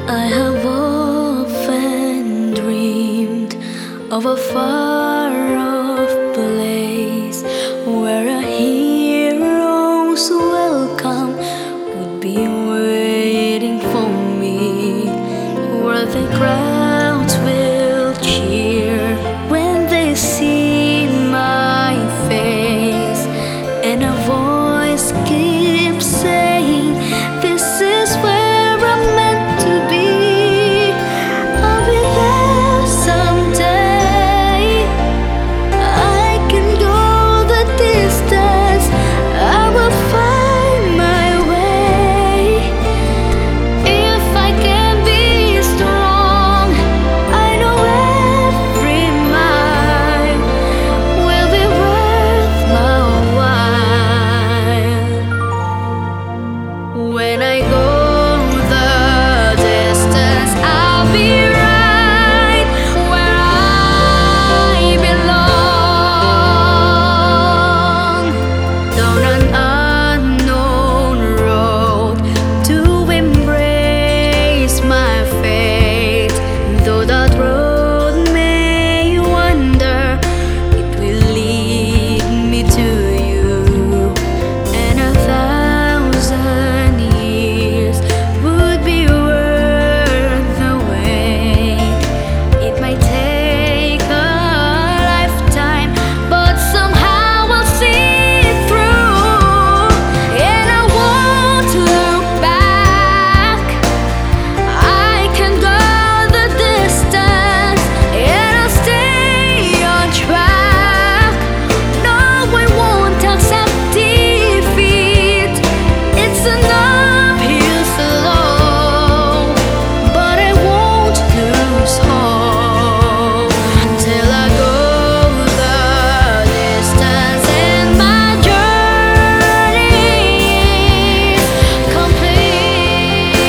I have often dreamed of a far-off place where a hero's welcome would be waiting for me, where the crowds will cheer when they see my face, and a voice keeps saying, "This is where I'm meant to be." I'll be there someday. I can go the distance. I will find my way. If I can be strong, I know every mile will be worth my while. When I go the distance, I'll be right where I belong. Down an unknown road to embrace my fate. Though that road may wander, it will lead me to you. And 1,000 years would be worth the wait. It might take a lifetime, but somehow I'll see it through. And I won't look back. I can go the distance, and I'll stay on track. No, I won't accept defeat. It's an uphill slow, but I won't lose hope till I go the distance, and my journey is complete.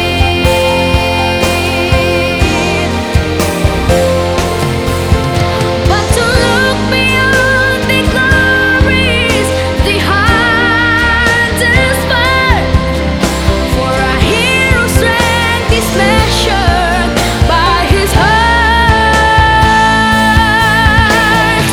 But to look beyond the glories, the hardest part, for a hero's strength is measured by his heart.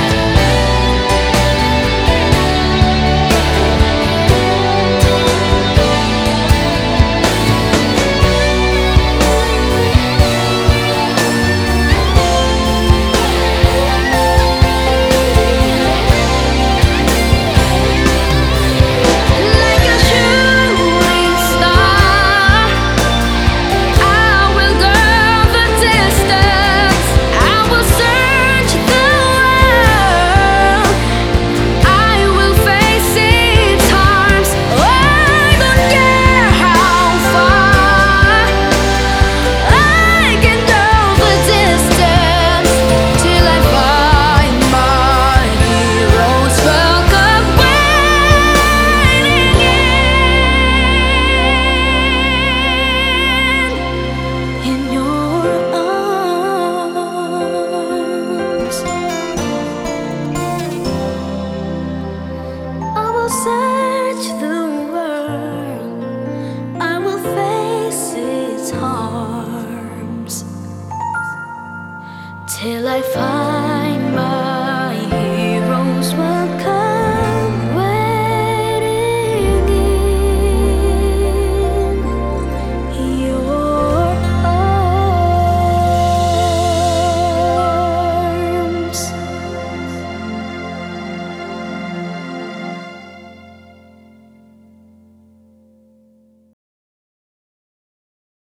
Like a shooting star, I will go the distance. I will search the world. I will face its harms. I don't care how far. I can go the distance till I find my hero's welcome waiting in your arms. I will search the world. I will face its harms till I find